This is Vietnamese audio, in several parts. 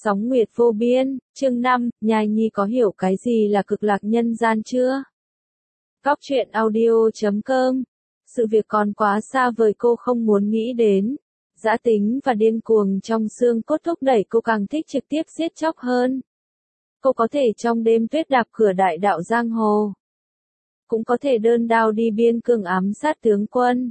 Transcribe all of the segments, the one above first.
Sóng nguyệt vô biên, chương 5, Nhai Nhi có hiểu cái gì là cực lạc nhân gian chưa? Góc truyện audio.com. Sự việc còn quá xa vời cô không muốn nghĩ đến. Dã tính và điên cuồng trong xương cốt thúc đẩy cô càng thích trực tiếp giết chóc hơn. Cô có thể trong đêm tuyết đạp cửa đại đạo giang hồ. Cũng có thể đơn đao đi biên cương ám sát tướng quân.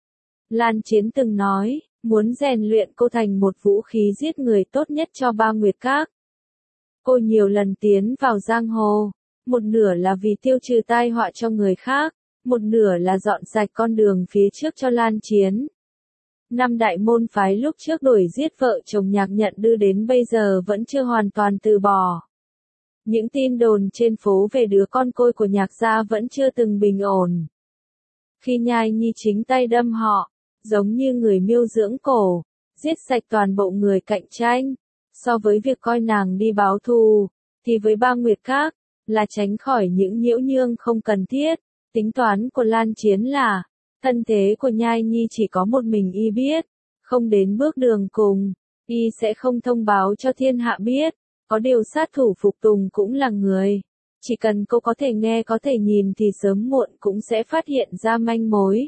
Lan Chiến từng nói, muốn rèn luyện cô thành một vũ khí giết người tốt nhất cho Ba Nguyệt Các. Cô nhiều lần tiến vào giang hồ, một nửa là vì tiêu trừ tai họa cho người khác, một nửa là dọn sạch con đường phía trước cho Lan Chiến. Năm đại môn phái lúc trước đuổi giết vợ chồng Nhạc Nhận đưa đến bây giờ vẫn chưa hoàn toàn từ bỏ. Những tin đồn trên phố về đứa con côi của Nhạc gia vẫn chưa từng bình ổn. Khi Nhai Nhi chính tay đâm họ, giống như người miêu dưỡng cổ, giết sạch toàn bộ người cạnh tranh, so với việc coi nàng đi báo thù, thì với Ba Nguyệt Các, là tránh khỏi những nhiễu nhương không cần thiết. Tính toán của Lan Chiến là, thân thế của Nhai Nhi chỉ có một mình y biết, không đến bước đường cùng, y sẽ không thông báo cho thiên hạ biết, có điều sát thủ phục tùng cũng là người. Chỉ cần cô có thể nghe có thể nhìn thì sớm muộn cũng sẽ phát hiện ra manh mối.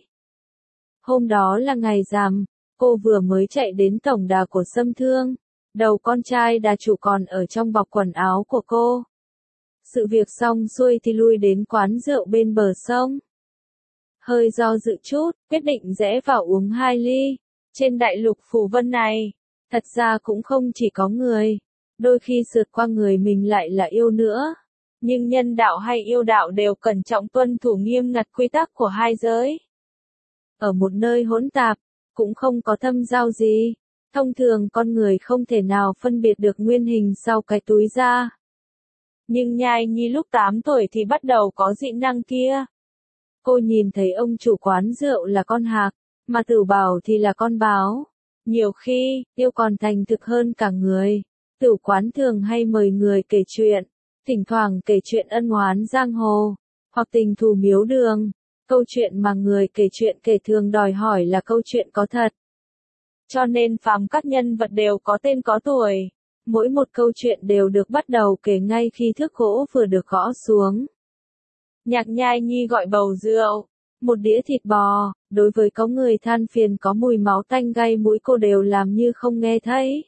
Hôm đó là ngày rằm, cô vừa mới chạy đến tổng đà của Sâm Thương, đầu con trai đà chủ còn ở trong bọc quần áo của cô. Sự việc xong xuôi thì lui đến quán rượu bên bờ sông. Hơi do dự chút, quyết định rẽ vào uống 2 ly. Trên đại lục Phù Vân này, thật ra cũng không chỉ có người, đôi khi sượt qua người mình lại là yêu nữa. Nhưng nhân đạo hay yêu đạo đều cẩn trọng tuân thủ nghiêm ngặt quy tắc của hai giới. Ở một nơi hỗn tạp, cũng không có thâm giao gì. Thông thường con người không thể nào phân biệt được nguyên hình sau cái túi da. Nhưng Nhai Nhi lúc 8 tuổi thì bắt đầu có dị năng kia. Cô nhìn thấy ông chủ quán rượu là con hạc, mà Tửu Bảo thì là con báo. Nhiều khi, yêu còn thành thực hơn cả người. Tửu quán thường hay mời người kể chuyện, thỉnh thoảng kể chuyện ân oán giang hồ, hoặc tình thù miếu đường. Câu chuyện mà người kể chuyện kể thường đòi hỏi là câu chuyện có thật. Cho nên phàm các nhân vật đều có tên có tuổi. Mỗi một câu chuyện đều được bắt đầu kể ngay khi thước gỗ vừa được gõ xuống. Nhạc Nhai Nhi gọi bầu rượu, một đĩa thịt bò, đối với có người than phiền có mùi máu tanh gây mũi cô đều làm như không nghe thấy.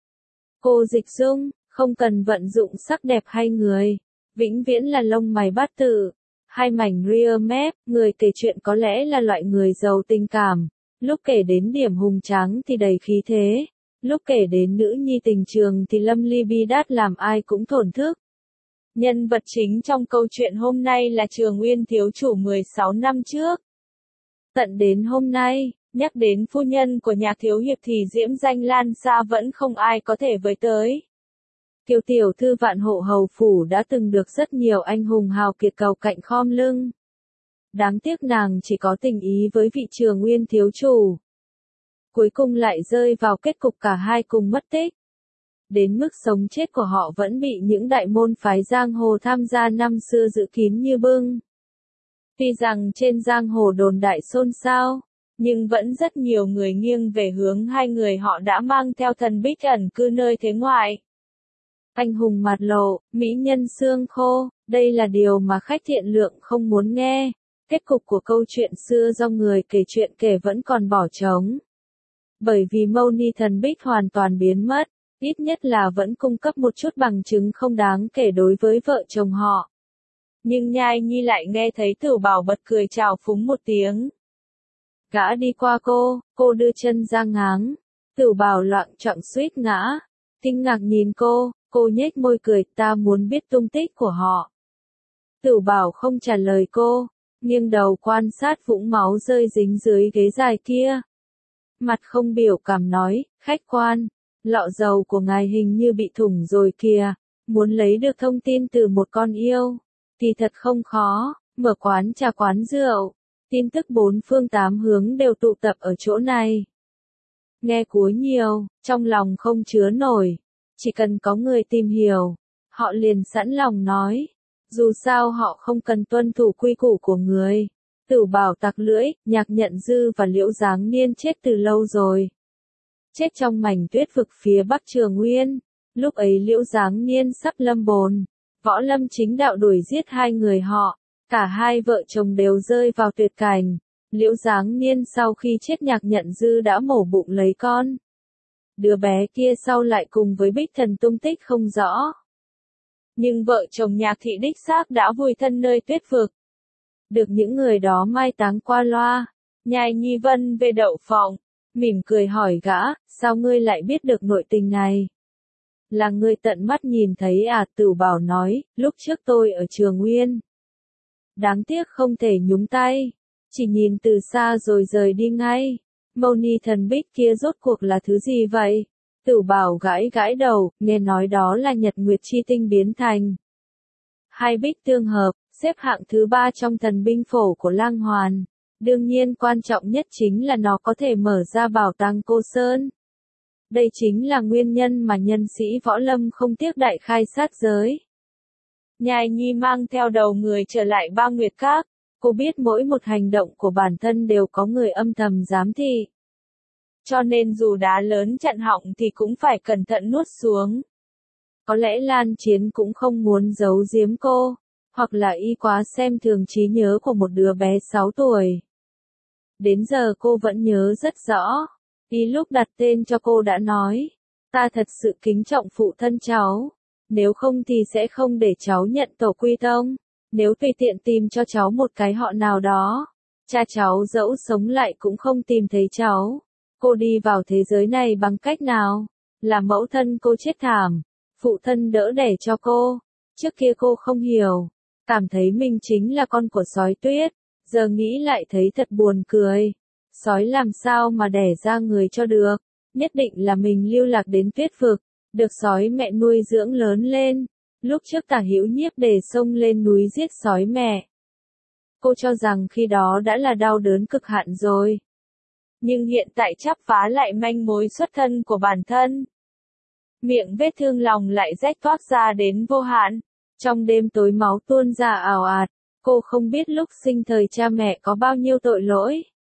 Cô Dịch Dung, không cần vận dụng sắc đẹp hay người, vĩnh viễn là lông mày bát tự. 2 mảnh rear mép, người kể chuyện có lẽ là loại người giàu tình cảm, lúc kể đến điểm hùng tráng thì đầy khí thế, lúc kể đến nữ nhi tình trường thì lâm ly bi đát làm ai cũng thổn thức. Nhân vật chính trong câu chuyện hôm nay là Trường Uyên thiếu chủ 16 năm trước. Tận đến hôm nay, nhắc đến phu nhân của Nhạc thiếu hiệp thì diễm danh lan xa vẫn không ai có thể với tới. Kiều tiểu thư Vạn Hộ hầu phủ đã từng được rất nhiều anh hùng hào kiệt cầu cạnh khom lưng. Đáng tiếc nàng chỉ có tình ý với vị Trường Uyên thiếu chủ. Cuối cùng lại rơi vào kết cục cả hai cùng mất tích. Đến mức sống chết của họ vẫn bị những đại môn phái giang hồ tham gia năm xưa giữ kín như bưng. Tuy rằng trên giang hồ đồn đại xôn xao, nhưng vẫn rất nhiều người nghiêng về hướng hai người họ đã mang theo thần bích ẩn cư nơi thế ngoại. Anh hùng mặt lộ, mỹ nhân xương khô, đây là điều mà khách thiện lượng không muốn nghe. Kết cục của câu chuyện xưa do người kể chuyện kể vẫn còn bỏ trống. Bởi vì mâu ni thần bích hoàn toàn biến mất, ít nhất là vẫn cung cấp một chút bằng chứng không đáng kể đối với vợ chồng họ. Nhưng Nhai Nhi lại nghe thấy Tửu Bảo bật cười chào phúng một tiếng. Gã đi qua cô đưa chân ra ngáng. Tửu Bảo loạng choạng suýt ngã. Kinh ngạc nhìn cô nhếch môi cười, ta muốn biết tung tích của họ. Tửu Bảo không trả lời cô, nghiêng đầu quan sát vũng máu rơi dính dưới ghế dài kia. Mặt không biểu cảm nói, khách quan, lọ dầu của ngài hình như bị thủng rồi kìa, muốn lấy được thông tin từ một con yêu, thì thật không khó, mở quán trà quán rượu, tin tức 4 phương 8 hướng đều tụ tập ở chỗ này. Nghe cuối nhiều, trong lòng không chứa nổi, chỉ cần có người tìm hiểu, họ liền sẵn lòng nói, dù sao họ không cần tuân thủ quy củ của người. Tửu Bảo tặc lưỡi, Nhạc Nhận Dư và Liễu Giáng Niên chết từ lâu rồi. Chết trong mảnh tuyết vực phía Bắc Trường Uyên. Lúc ấy Liễu Giáng Niên sắp lâm bồn, Võ Lâm chính đạo đuổi giết hai người họ, cả hai vợ chồng đều rơi vào tuyệt cảnh. Liễu Giáng Niên sau khi chết Nhạc Nhận Dư đã mổ bụng lấy con. Đứa bé kia sau lại cùng với Bích Thần tung tích không rõ. Nhưng vợ chồng Nhạc Thị đích xác đã vùi thân nơi tuyết vực. Được những người đó mai táng qua loa. Nhai Nhi Vân về đậu phộng, mỉm cười hỏi gã, sao ngươi lại biết được nội tình này? Là ngươi tận mắt nhìn thấy à? Tửu Bảo nói, lúc trước tôi ở Trường Nguyên. Đáng tiếc không thể nhúng tay, chỉ nhìn từ xa rồi rời đi ngay. Mâu ni thần bích kia rốt cuộc là thứ gì vậy? Tửu Bảo gãi gãi đầu, nghe nói đó là Nhật Nguyệt Chi Tinh biến thành. Hai bích tương hợp, xếp hạng thứ 3 trong thần binh phổ của Lang Hoàn. Đương nhiên quan trọng nhất chính là nó có thể mở ra bảo tàng Cô Sơn. Đây chính là nguyên nhân mà nhân sĩ võ lâm không tiếc đại khai sát giới. Nhai Nhi mang theo đầu người trở lại Ba Nguyệt Các. Cô biết mỗi một hành động của bản thân đều có người âm thầm giám thị. Cho nên dù đá lớn chặn họng thì cũng phải cẩn thận nuốt xuống. Có lẽ Lan Chiến cũng không muốn giấu giếm cô, hoặc là y quá xem thường trí nhớ của một đứa bé 6 tuổi. Đến giờ cô vẫn nhớ rất rõ. Y lúc đặt tên cho cô đã nói, ta thật sự kính trọng phụ thân cháu. Nếu không thì sẽ không để cháu nhận tổ quy tông. Nếu tùy tiện tìm cho cháu một cái họ nào đó, cha cháu dẫu sống lại cũng không tìm thấy cháu. Cô đi vào thế giới này bằng cách nào? Là mẫu thân cô chết thảm, phụ thân đỡ đẻ cho cô. Trước kia cô không hiểu, cảm thấy mình chính là con của sói tuyết. Giờ nghĩ lại thấy thật buồn cười. Sói làm sao mà đẻ ra người cho được? Nhất định là mình lưu lạc đến tuyết vực, được sói mẹ nuôi dưỡng lớn lên. Lúc trước Tả Hữu Nhiếp đề xông lên núi giết sói mẹ. Cô cho rằng khi đó đã là đau đớn cực hạn rồi. Nhưng hiện tại chắp phá lại manh mối xuất thân của bản thân. Miệng vết thương lòng lại rách toác ra đến vô hạn. Trong đêm tối máu tuôn ra ào ạt. Cô không biết lúc sinh thời cha mẹ có bao nhiêu tội lỗi.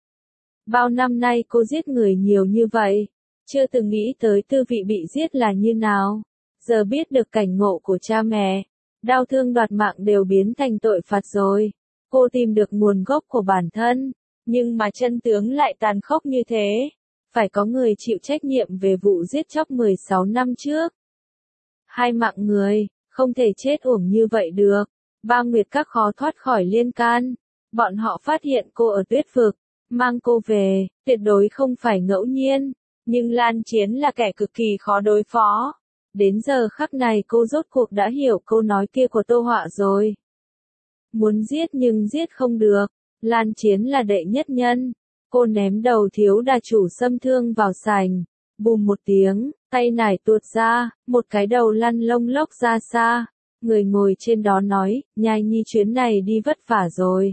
Bao năm nay cô giết người nhiều như vậy, chưa từng nghĩ tới tư vị bị giết là như nào. Giờ biết được cảnh ngộ của cha mẹ, đau thương đoạt mạng đều biến thành tội phạt rồi. Cô tìm được nguồn gốc của bản thân, nhưng mà chân tướng lại tàn khốc như thế. Phải có người chịu trách nhiệm về vụ giết chóc 16 năm trước. Hai mạng người, không thể chết uổng như vậy được. Ba Nguyệt Các khó thoát khỏi liên can. Bọn họ phát hiện cô ở tuyết vực, mang cô về, tuyệt đối không phải ngẫu nhiên. Nhưng Lan Chiến là kẻ cực kỳ khó đối phó. Đến giờ khắc này cô rốt cuộc đã hiểu câu nói kia của Tô Họa rồi. Muốn giết nhưng giết không được. Lan Chiến là đệ nhất nhân. Cô ném đầu thiếu đà chủ xâm thương vào sành. Bùm một tiếng, tay nải tuột ra, một cái đầu lăn lông lốc ra xa. Người ngồi trên đó nói, Nhai Nhi chuyến này đi vất vả rồi.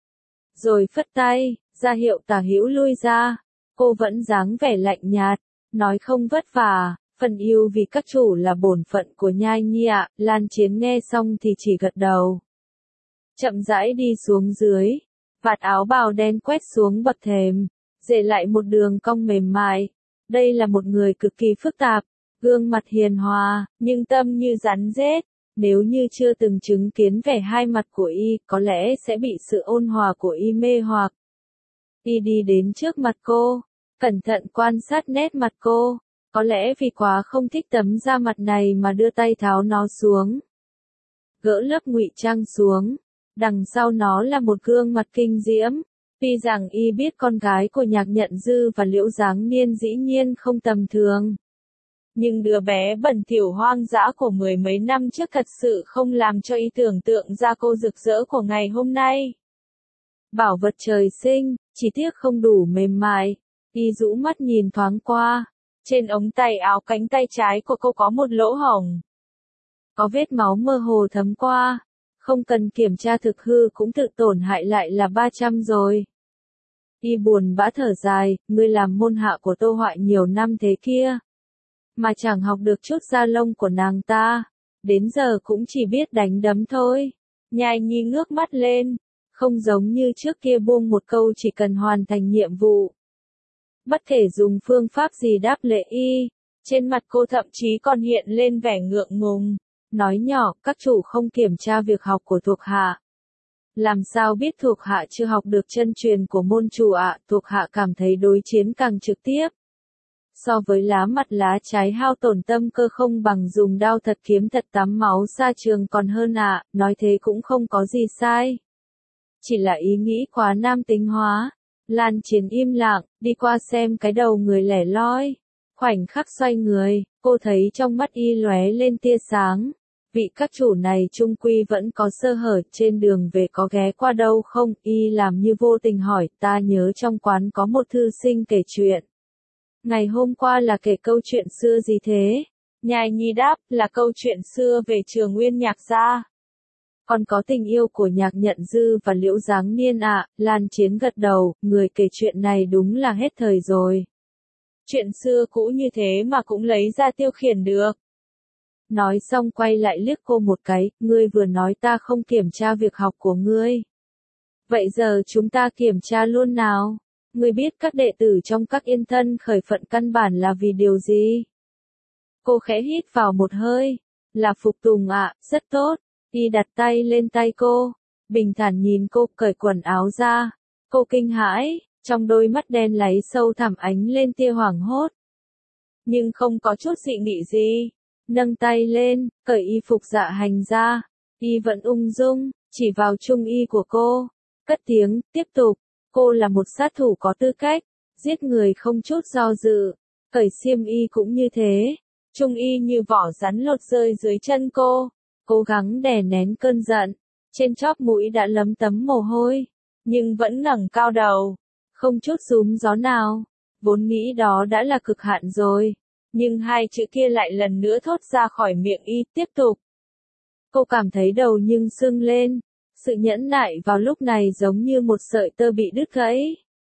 Rồi phất tay, ra hiệu Tả Hữu lui ra. Cô vẫn dáng vẻ lạnh nhạt, nói không vất vả, phần yêu vì các chủ là bổn phận của Nhai Nhi ạ. Lan Chiến nghe xong thì chỉ gật đầu. Chậm rãi đi xuống dưới, vạt áo bào đen quét xuống bậc thềm, để lại một đường cong mềm mại. Đây là một người cực kỳ phức tạp, gương mặt hiền hòa, nhưng tâm như rắn rết. Nếu như chưa từng chứng kiến vẻ hai mặt của y, có lẽ sẽ bị sự ôn hòa của y mê hoặc. Y đi đến trước mặt cô, cẩn thận quan sát nét mặt cô, có lẽ vì quá không thích tấm da mặt này mà đưa tay tháo nó xuống. Gỡ lớp ngụy trang xuống, đằng sau nó là một gương mặt kinh diễm. Tuy rằng y biết con gái của Nhạc Nhận Dư và Liễu Giáng Niên dĩ nhiên không tầm thường. Nhưng đứa bé bẩn thỉu hoang dã của mười mấy năm trước thật sự không làm cho y tưởng tượng ra cô rực rỡ của ngày hôm nay. Bảo vật trời sinh, chỉ tiếc không đủ mềm mại. Y rũ mắt nhìn thoáng qua. Trên ống tay áo cánh tay trái của cô có một lỗ hổng. Có vết máu mơ hồ thấm qua. Không cần kiểm tra thực hư cũng tự tổn hại lại là 300 rồi. Y buồn bã thở dài, ngươi làm môn hạ của Tô Họa nhiều năm thế kia. Mà chẳng học được chút da lông của nàng ta. Đến giờ cũng chỉ biết đánh đấm thôi. Nhai Nhi ngước mắt lên. Không giống như trước kia buông một câu chỉ cần hoàn thành nhiệm vụ. Bất kể dùng phương pháp gì đáp lễ y. Trên mặt cô thậm chí còn hiện lên vẻ ngượng ngùng. Nói nhỏ, các chủ không kiểm tra việc học của thuộc hạ. Làm sao biết thuộc hạ chưa học được chân truyền của môn chủ ạ, thuộc hạ cảm thấy đối chiến càng trực tiếp. So với lá mặt lá trái hao tổn tâm cơ không bằng dùng đao thật kiếm thật tắm máu ra trường còn hơn ạ, nói thế cũng không có gì sai. Chỉ là ý nghĩ quá nam tính hóa. Lan Chiến im lặng, đi qua xem cái đầu người lẻ loi. Khoảnh khắc xoay người, cô thấy trong mắt y lóe lên tia sáng. Vị các chủ này chung quy vẫn có sơ hở, trên đường về có ghé qua đâu không? Y làm như vô tình hỏi, ta nhớ trong quán có một thư sinh kể chuyện. Ngày hôm qua là kể câu chuyện xưa gì thế? Nhài Nhi đáp, là câu chuyện xưa về Trường Nguyên Nhạc gia. Còn có tình yêu của Nhạc Nhận Dư và Liễu Giáng Niên ạ. Lan Chiến gật đầu, người kể chuyện này đúng là hết thời rồi. Chuyện xưa cũ như thế mà cũng lấy ra tiêu khiển được. Nói xong quay lại liếc cô một cái, ngươi vừa nói ta không kiểm tra việc học của ngươi. Vậy giờ chúng ta kiểm tra luôn nào. Ngươi biết các đệ tử trong các yên thân khởi phận căn bản là vì điều gì? Cô khẽ hít vào một hơi. Là phục tùng ạ, rất tốt. Y đặt tay lên tay cô. Bình thản nhìn cô cởi quần áo ra. Cô kinh hãi, trong đôi mắt đen láy sâu thẳm ánh lên tia hoảng hốt. Nhưng không có chút dị nghị gì. Nâng tay lên, cởi y phục dạ hành ra. Y vẫn ung dung, chỉ vào trung y của cô. Cất tiếng, tiếp tục. Cô là một sát thủ có tư cách, giết người không chút do dự. Cởi xiêm y cũng như thế. Trung y như vỏ rắn lột rơi dưới chân cô. Cố gắng đè nén cơn giận. Trên chóp mũi đã lấm tấm mồ hôi. Nhưng vẫn ngẩng cao đầu. Không chút rúm gió nào. Vốn nghĩ đó đã là cực hạn rồi. Nhưng hai chữ kia lại lần nữa thốt ra khỏi miệng y, tiếp tục. Cô cảm thấy đầu nhưng sưng lên. Sự nhẫn nại vào lúc này giống như một sợi tơ bị đứt gãy.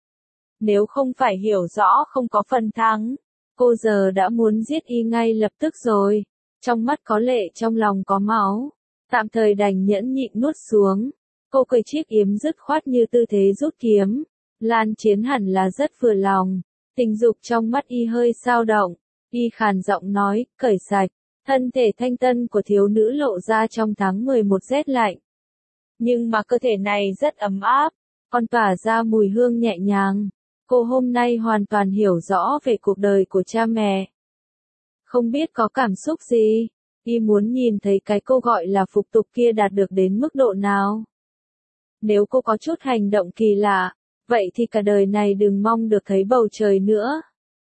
Nếu không phải hiểu rõ không có phần thắng, cô giờ đã muốn giết y ngay lập tức rồi. Trong mắt có lệ, trong lòng có máu. Tạm thời đành nhẫn nhịn nuốt xuống. Cô cởi chiếc yếm dứt khoát như tư thế rút kiếm. Lan Chiến hẳn là rất vừa lòng. Tình dục trong mắt y hơi dao động. Y khàn giọng nói, cởi sạch. Thân thể thanh tân của thiếu nữ lộ ra trong tháng 11 rét lạnh. Nhưng mà cơ thể này rất ấm áp, còn tỏa ra mùi hương nhẹ nhàng. Cô hôm nay hoàn toàn hiểu rõ về cuộc đời của cha mẹ. Không biết có cảm xúc gì, y muốn nhìn thấy cái cô gọi là phục tục kia đạt được đến mức độ nào. Nếu cô có chút hành động kỳ lạ, vậy thì cả đời này đừng mong được thấy bầu trời nữa.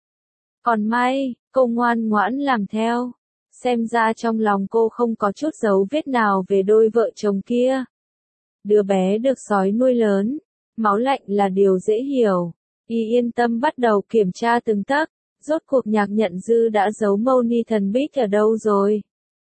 Còn may, cô ngoan ngoãn làm theo. Xem ra trong lòng cô không có chút dấu vết nào về đôi vợ chồng kia. Đứa bé được sói nuôi lớn, máu lạnh là điều dễ hiểu. Y yên tâm bắt đầu kiểm tra từng tấc, rốt cuộc Nhạc Nhận Dư đã giấu mâu ni thần bích ở đâu rồi.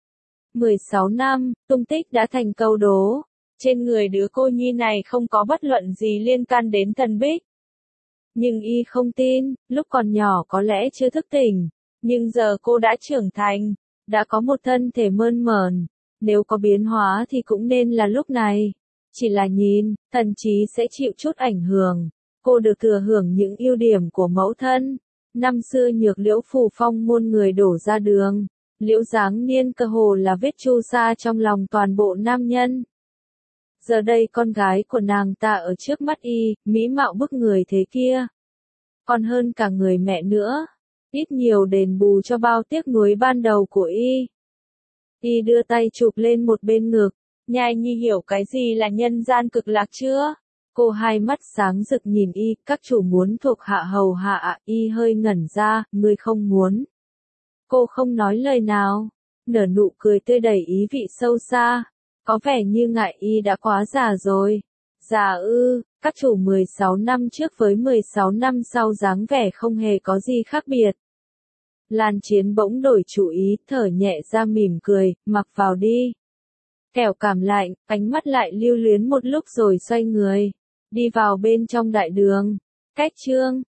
16 năm, tung tích đã thành câu đố. Trên người đứa cô nhi này không có bất luận gì liên can đến thần bích. Nhưng y không tin, lúc còn nhỏ có lẽ chưa thức tỉnh, nhưng giờ cô đã trưởng thành, đã có một thân thể mơn mởn, nếu có biến hóa thì cũng nên là lúc này. Chỉ là nhìn, thần trí sẽ chịu chút ảnh hưởng. Cô được thừa hưởng những ưu điểm của mẫu thân. Năm xưa Nhược Liễu phủ phong muôn người đổ ra đường. Liễu Giáng Niên cơ hồ là vết chu sa trong lòng toàn bộ nam nhân. Giờ đây con gái của nàng ta ở trước mắt y, mỹ mạo bức người thế kia. Còn hơn cả người mẹ nữa. Ít nhiều đền bù cho bao tiếc nuối ban đầu của y. Y đưa tay chụp lên một bên ngực. Nhai Nhi hiểu cái gì là nhân gian cực lạc chưa? Cô hai mắt sáng rực nhìn y, các chủ muốn thuộc hạ hầu hạ ạ, y hơi ngẩn ra, ngươi không muốn. Cô không nói lời nào, nở nụ cười tươi đầy ý vị sâu xa, có vẻ như ngại y đã quá già rồi. Già ư, các chủ 16 năm trước với 16 năm sau dáng vẻ không hề có gì khác biệt. Lan Chiến bỗng đổi chủ ý, thở nhẹ ra mỉm cười, mặc vào đi. Kẻo cảm lạnh, ánh mắt lại lưu luyến một lúc rồi xoay người, đi vào bên trong đại đường. Cách chương